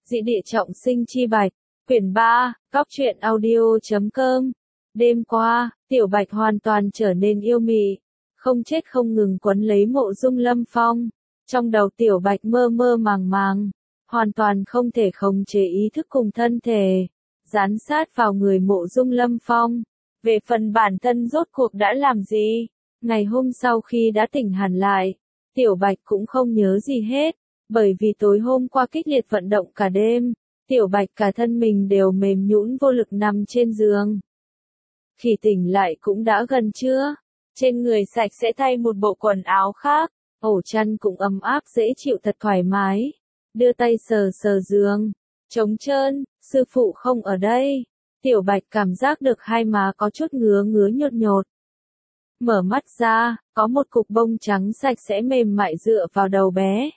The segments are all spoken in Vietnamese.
Dị địa trọng sinh chi bạch, quyển 3, Cóc truyện audio.com. Đêm qua, Tiểu Bạch hoàn toàn trở nên yêu mị, không chết không ngừng quấn lấy Mộ Dung Lâm Phong. Trong đầu Tiểu Bạch mơ mơ màng màng, hoàn toàn không thể khống chế ý thức cùng thân thể, dán sát vào người Mộ Dung Lâm Phong. Về phần bản thân rốt cuộc đã làm gì, ngày hôm sau khi đã tỉnh hẳn lại, Tiểu Bạch cũng không nhớ gì hết, bởi vì tối hôm qua kích liệt vận động cả đêm, Tiểu Bạch cả thân mình đều mềm nhũn vô lực nằm trên giường. Khi tỉnh lại cũng đã gần trưa, trên người sạch sẽ thay một bộ quần áo khác, ổ chăn cũng ấm áp dễ chịu thật thoải mái, đưa tay sờ sờ giường, trống trơn, sư phụ không ở đây. Tiểu Bạch cảm giác được hai má có chút ngứa ngứa nhột nhột. Mở mắt ra, có một cục bông trắng sạch sẽ mềm mại dựa vào đầu bé.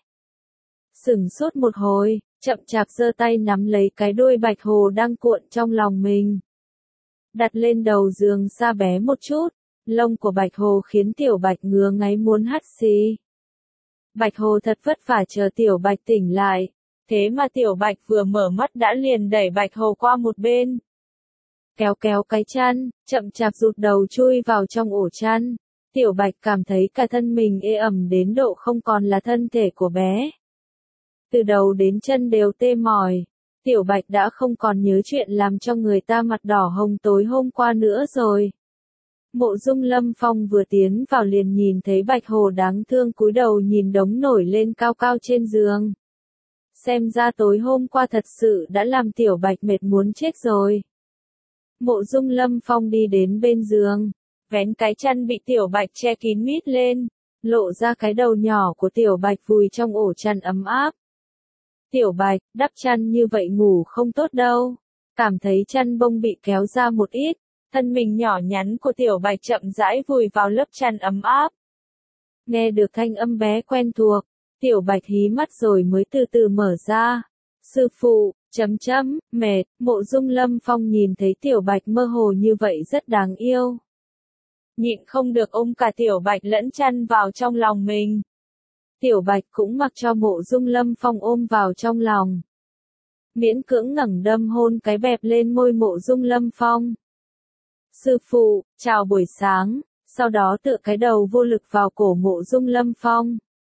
Sửng sốt một hồi, chậm chạp giơ tay nắm lấy cái đuôi bạch hồ đang cuộn trong lòng mình. Đặt lên đầu giường xa bé một chút, lông của bạch hồ khiến Tiểu Bạch ngứa ngáy muốn hắt xì. Bạch hồ thật vất vả chờ Tiểu Bạch tỉnh lại, thế mà Tiểu Bạch vừa mở mắt đã liền đẩy bạch hồ qua một bên. Kéo kéo cái chăn, chậm chạp rụt đầu chui vào trong ổ chăn. Tiểu Bạch cảm thấy cả thân mình ê ẩm đến độ không còn là thân thể của bé. Từ đầu đến chân đều tê mỏi. Tiểu Bạch đã không còn nhớ chuyện làm cho người ta mặt đỏ hồng tối hôm qua nữa rồi. Mộ Dung Lâm Phong vừa tiến vào liền nhìn thấy bạch hồ đáng thương cúi đầu nhìn đống nổi lên cao cao trên giường. Xem ra tối hôm qua thật sự đã làm Tiểu Bạch mệt muốn chết rồi. Mộ Dung Lâm Phong đi đến bên giường, vén cái chăn bị Tiểu Bạch che kín mít lên, lộ ra cái đầu nhỏ của Tiểu Bạch vùi trong ổ chăn ấm áp. Tiểu Bạch, đắp chăn như vậy ngủ không tốt đâu. Cảm thấy chăn bông bị kéo ra một ít, thân mình nhỏ nhắn của Tiểu Bạch chậm rãi vùi vào lớp chăn ấm áp. Nghe được thanh âm bé quen thuộc, Tiểu Bạch hí mắt rồi mới từ từ mở ra. Sư phụ, mệt. Mộ Dung Lâm Phong nhìn thấy Tiểu Bạch mơ hồ như vậy rất đáng yêu. Nhịn không được ôm cả Tiểu Bạch lẫn chăn vào trong lòng mình. Tiểu Bạch cũng mặc cho Mộ Dung Lâm Phong ôm vào trong lòng. Miễn cưỡng ngẩng đâm hôn cái bẹp lên môi Mộ Dung Lâm Phong. Sư phụ, chào buổi sáng, sau đó tựa cái đầu vô lực vào cổ Mộ Dung Lâm Phong.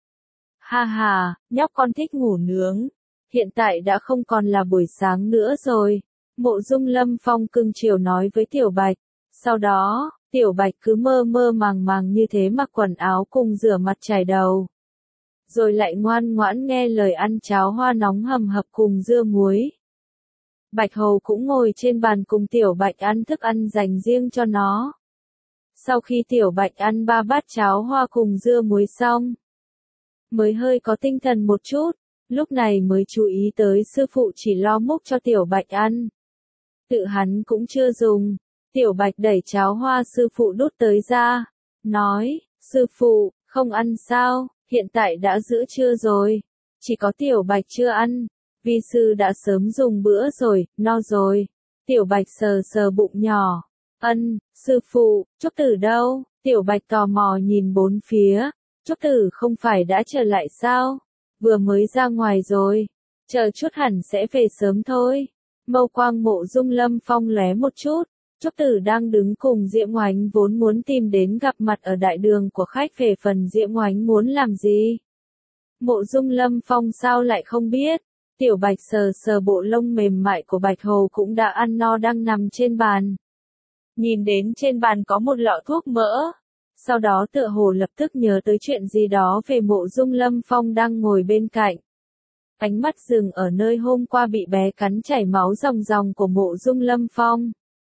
Ha ha, nhóc con thích ngủ nướng. Hiện tại đã không còn là buổi sáng nữa rồi. Mộ Dung Lâm Phong cưng chiều nói với Tiểu Bạch. Sau đó, Tiểu Bạch cứ mơ mơ màng màng như thế mặc quần áo cùng rửa mặt chải đầu. Rồi lại ngoan ngoãn nghe lời ăn cháo hoa nóng hầm hập cùng dưa muối. Bạch Hồ cũng ngồi trên bàn cùng Tiểu Bạch ăn thức ăn dành riêng cho nó. Sau khi Tiểu Bạch ăn 3 bát cháo hoa cùng dưa muối xong, mới hơi có tinh thần một chút, lúc này mới chú ý tới sư phụ chỉ lo múc cho Tiểu Bạch ăn. Tự hắn cũng chưa dùng, Tiểu Bạch đẩy cháo hoa sư phụ đút tới ra, nói, sư phụ, không ăn sao, hiện tại đã giữa trưa rồi, chỉ có Tiểu Bạch chưa ăn, vi sư đã sớm dùng bữa rồi, no rồi. Tiểu Bạch sờ sờ bụng nhỏ, sư phụ, Trúc Tử đâu? Tiểu Bạch tò mò nhìn bốn phía, Trúc Tử không phải đã trở lại sao? Vừa mới ra ngoài rồi, chờ chút hẳn sẽ về sớm thôi. Mâu quang Mộ Dung Lâm Phong lóe một chút, Trúc Tử đang đứng cùng Diễm Oánh vốn muốn tìm đến gặp mặt ở đại đường của khách, về phần Diễm Oánh muốn làm gì. Mộ Dung Lâm Phong sao lại không biết. Tiểu Bạch sờ sờ bộ lông mềm mại của Bạch Hồ cũng đã ăn no đang nằm trên bàn. Nhìn đến trên bàn có một lọ thuốc mỡ. Sau đó tựa hồ lập tức nhớ tới chuyện gì đó về Mộ Dung Lâm Phong đang ngồi bên cạnh. Ánh mắt dừng ở nơi hôm qua bị bé cắn chảy máu ròng ròng của Mộ Dung Lâm Phong.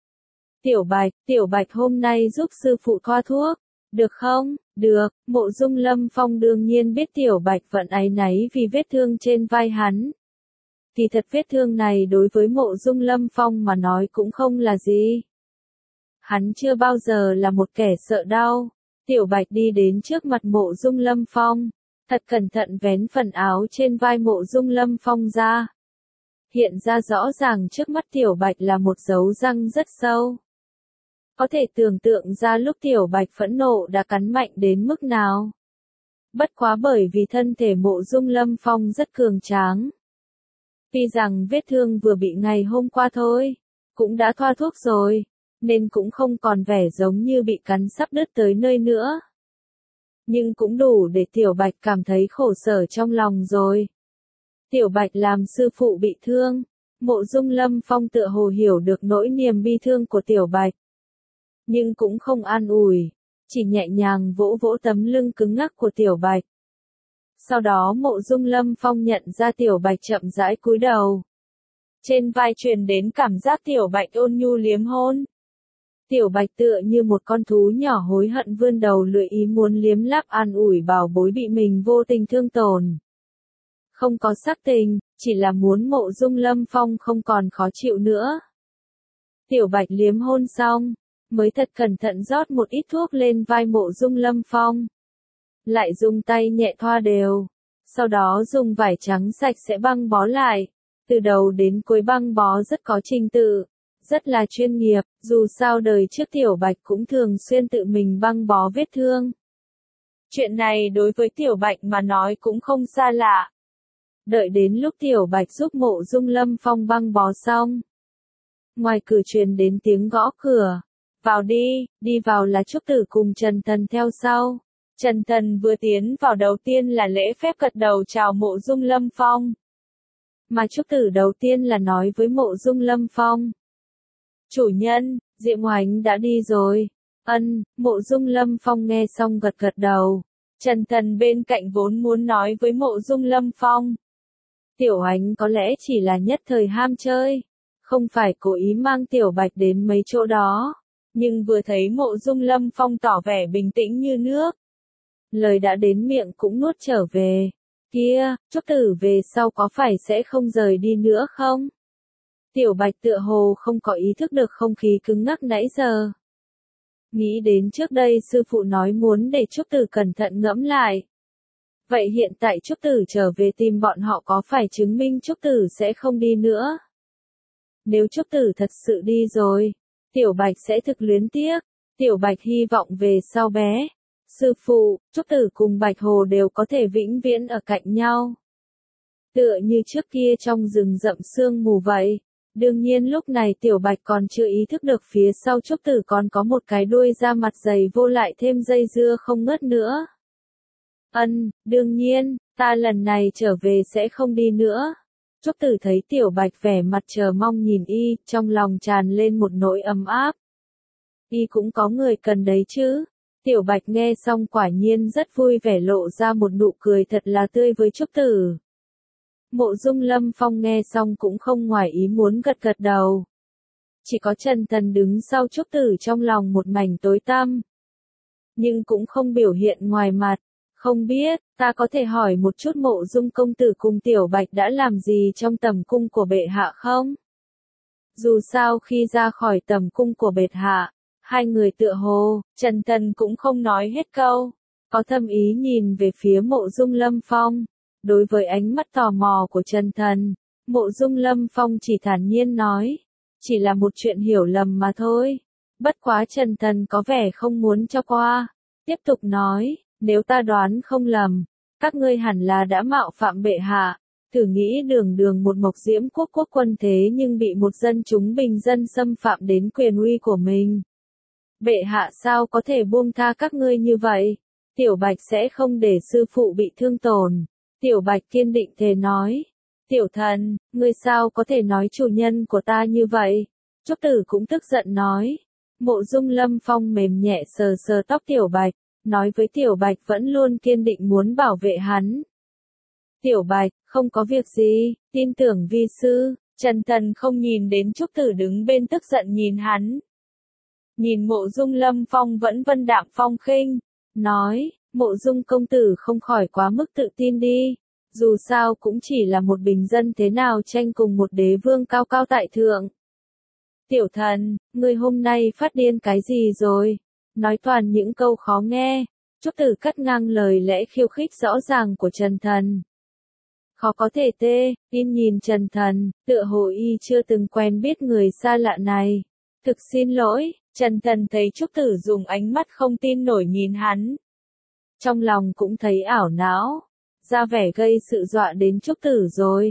Tiểu Bạch hôm nay giúp sư phụ thoa thuốc, được không? Được. Mộ Dung Lâm Phong đương nhiên biết Tiểu Bạch vẫn áy náy vì vết thương trên vai hắn. Kỳ thật vết thương này đối với Mộ Dung Lâm Phong mà nói cũng không là gì. Hắn chưa bao giờ là một kẻ sợ đau. Tiểu Bạch đi đến trước mặt Mộ Dung Lâm Phong, thật cẩn thận vén phần áo trên vai Mộ Dung Lâm Phong ra. Hiện ra rõ ràng trước mắt Tiểu Bạch là một dấu răng rất sâu. Có thể tưởng tượng ra lúc Tiểu Bạch phẫn nộ đã cắn mạnh đến mức nào. Bất quá bởi vì thân thể Mộ Dung Lâm Phong rất cường tráng. Tuy rằng vết thương vừa bị ngày hôm qua thôi, cũng đã thoa thuốc rồi, nên cũng không còn vẻ giống như bị cắn sắp đứt tới nơi nữa. Nhưng cũng đủ để Tiểu Bạch cảm thấy khổ sở trong lòng rồi. Tiểu Bạch làm sư phụ bị thương, Mộ Dung Lâm Phong tựa hồ hiểu được nỗi niềm bi thương của Tiểu Bạch. Nhưng cũng không an ủi, chỉ nhẹ nhàng vỗ vỗ tấm lưng cứng ngắc của Tiểu Bạch. Sau đó Mộ Dung Lâm Phong nhận ra Tiểu Bạch chậm rãi cúi đầu. Trên vai truyền đến cảm giác Tiểu Bạch ôn nhu liếm hôn. Tiểu Bạch tựa như một con thú nhỏ hối hận vươn đầu lưỡi ý muốn liếm láp an ủi bảo bối bị mình vô tình thương tổn. Không có sắc tình, chỉ là muốn Mộ Dung Lâm Phong không còn khó chịu nữa. Tiểu Bạch liếm hôn xong, mới thật cẩn thận rót một ít thuốc lên vai Mộ Dung Lâm Phong. Lại dùng tay nhẹ thoa đều, sau đó dùng vải trắng sạch sẽ băng bó lại, từ đầu đến cuối băng bó rất có trình tự, rất là chuyên nghiệp, dù sao đời trước Tiểu Bạch cũng thường xuyên tự mình băng bó vết thương. Chuyện này đối với Tiểu Bạch mà nói cũng không xa lạ. Đợi đến lúc Tiểu Bạch giúp Mộ Dung Lâm Phong băng bó xong. Ngoài cửa truyền đến tiếng gõ cửa. Vào đi, đi vào là Trúc Tử cùng Trần Thần theo sau. Trần Thần vừa tiến vào đầu tiên là lễ phép gật đầu chào Mộ Dung Lâm Phong. Mà Trúc Tử đầu tiên là nói với Mộ Dung Lâm Phong. Chủ nhân, Diệm Hoánh đã đi rồi. Mộ Dung Lâm Phong nghe xong gật gật đầu. Trần Thần bên cạnh vốn muốn nói với Mộ Dung Lâm Phong. Tiểu Hoánh có lẽ chỉ là nhất thời ham chơi, không phải cố ý mang Tiểu Bạch đến mấy chỗ đó. Nhưng vừa thấy Mộ Dung Lâm Phong tỏ vẻ bình tĩnh như nước. Lời đã đến miệng cũng nuốt trở về. Kia, Trúc Tử về sau có phải sẽ không rời đi nữa không? Tiểu Bạch tựa hồ không có ý thức được không khí cứng ngắc nãy giờ. Nghĩ đến trước đây sư phụ nói muốn để Trúc Tử cẩn thận ngẫm lại. Vậy hiện tại Trúc Tử trở về tìm bọn họ có phải chứng minh Trúc Tử sẽ không đi nữa? Nếu Trúc Tử thật sự đi rồi, Tiểu Bạch sẽ thực luyến tiếc. Tiểu Bạch hy vọng về sau bé, sư phụ, Trúc Tử cùng Bạch Hồ đều có thể vĩnh viễn ở cạnh nhau. Tựa như trước kia trong rừng rậm sương mù vậy. Đương nhiên lúc này Tiểu Bạch còn chưa ý thức được phía sau Trúc Tử còn có một cái đuôi da mặt dày vô lại thêm dây dưa không ngớt nữa. Đương nhiên, ta lần này trở về sẽ không đi nữa. Trúc Tử thấy Tiểu Bạch vẻ mặt chờ mong nhìn y, trong lòng tràn lên một nỗi ấm áp. Y cũng có người cần đấy chứ. Tiểu Bạch nghe xong quả nhiên rất vui vẻ lộ ra một nụ cười thật là tươi với Trúc Tử. Mộ Dung Lâm Phong nghe xong cũng không ngoài ý muốn gật gật đầu. Chỉ có Trần Thần đứng sau Trúc Tử trong lòng một mảnh tối tăm. Nhưng cũng không biểu hiện ngoài mặt. Không biết, ta có thể hỏi một chút Mộ Dung công tử cùng Tiểu Bạch đã làm gì trong tầm cung của bệ hạ không? Dù sao khi ra khỏi tầm cung của bệ hạ, hai người tựa hồ, Trần Thần cũng không nói hết câu. Có thâm ý nhìn về phía Mộ Dung Lâm Phong. Đối với ánh mắt tò mò của Trần Thần, Mộ Dung Lâm Phong chỉ thản nhiên nói. Chỉ là một chuyện hiểu lầm mà thôi. Bất quá Trần Thần có vẻ không muốn cho qua. Tiếp tục nói. Nếu ta đoán không lầm, các ngươi hẳn là đã mạo phạm bệ hạ, thử nghĩ đường đường một Mộc Diễm quốc quốc quân thế nhưng bị một dân chúng bình dân xâm phạm đến quyền uy của mình. Bệ hạ sao có thể buông tha các ngươi như vậy? Tiểu Bạch sẽ không để sư phụ bị thương tổn. Tiểu Bạch kiên định thề nói. Tiểu Thần, ngươi sao có thể nói chủ nhân của ta như vậy? Trúc Tử cũng tức giận nói. Mộ Dung Lâm Phong mềm nhẹ sờ sờ tóc Tiểu Bạch. Nói với Tiểu Bạch vẫn luôn kiên định muốn bảo vệ hắn. Tiểu Bạch, không có việc gì, tin tưởng vi sư. Trần Thần không nhìn đến Trúc Tử đứng bên tức giận nhìn hắn. Nhìn Mộ Dung Lâm Phong vẫn vân đạm phong khinh. Nói, Mộ Dung công tử không khỏi quá mức tự tin đi. Dù sao cũng chỉ là một bình dân thế nào tranh cùng một đế vương cao cao tại thượng. Tiểu Thần, ngươi hôm nay phát điên cái gì rồi? Nói toàn những câu khó nghe. Trúc Tử cắt ngang lời lẽ khiêu khích rõ ràng của Trần Thần. Khó có thể tin nhìn Trần Thần, tựa hồ y chưa từng quen biết người xa lạ này. Thực xin lỗi, Trần Thần thấy Trúc Tử dùng ánh mắt không tin nổi nhìn hắn. Trong lòng cũng thấy ảo não, ra vẻ gây sự dọa đến Trúc Tử rồi.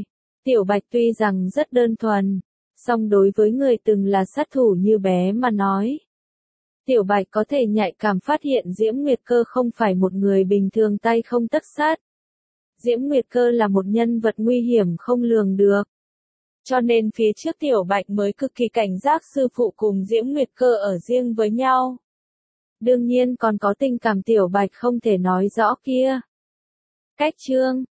Tiểu Bạch tuy rằng rất đơn thuần, song đối với người từng là sát thủ như bé mà nói. Tiểu Bạch có thể nhạy cảm phát hiện Diễm Nguyệt Cơ không phải một người bình thường tay không tất sát. Diễm Nguyệt Cơ là một nhân vật nguy hiểm không lường được. Cho nên phía trước Tiểu Bạch mới cực kỳ cảnh giác sư phụ cùng Diễm Nguyệt Cơ ở riêng với nhau. Đương nhiên còn có tình cảm Tiểu Bạch không thể nói rõ kia. Cách chương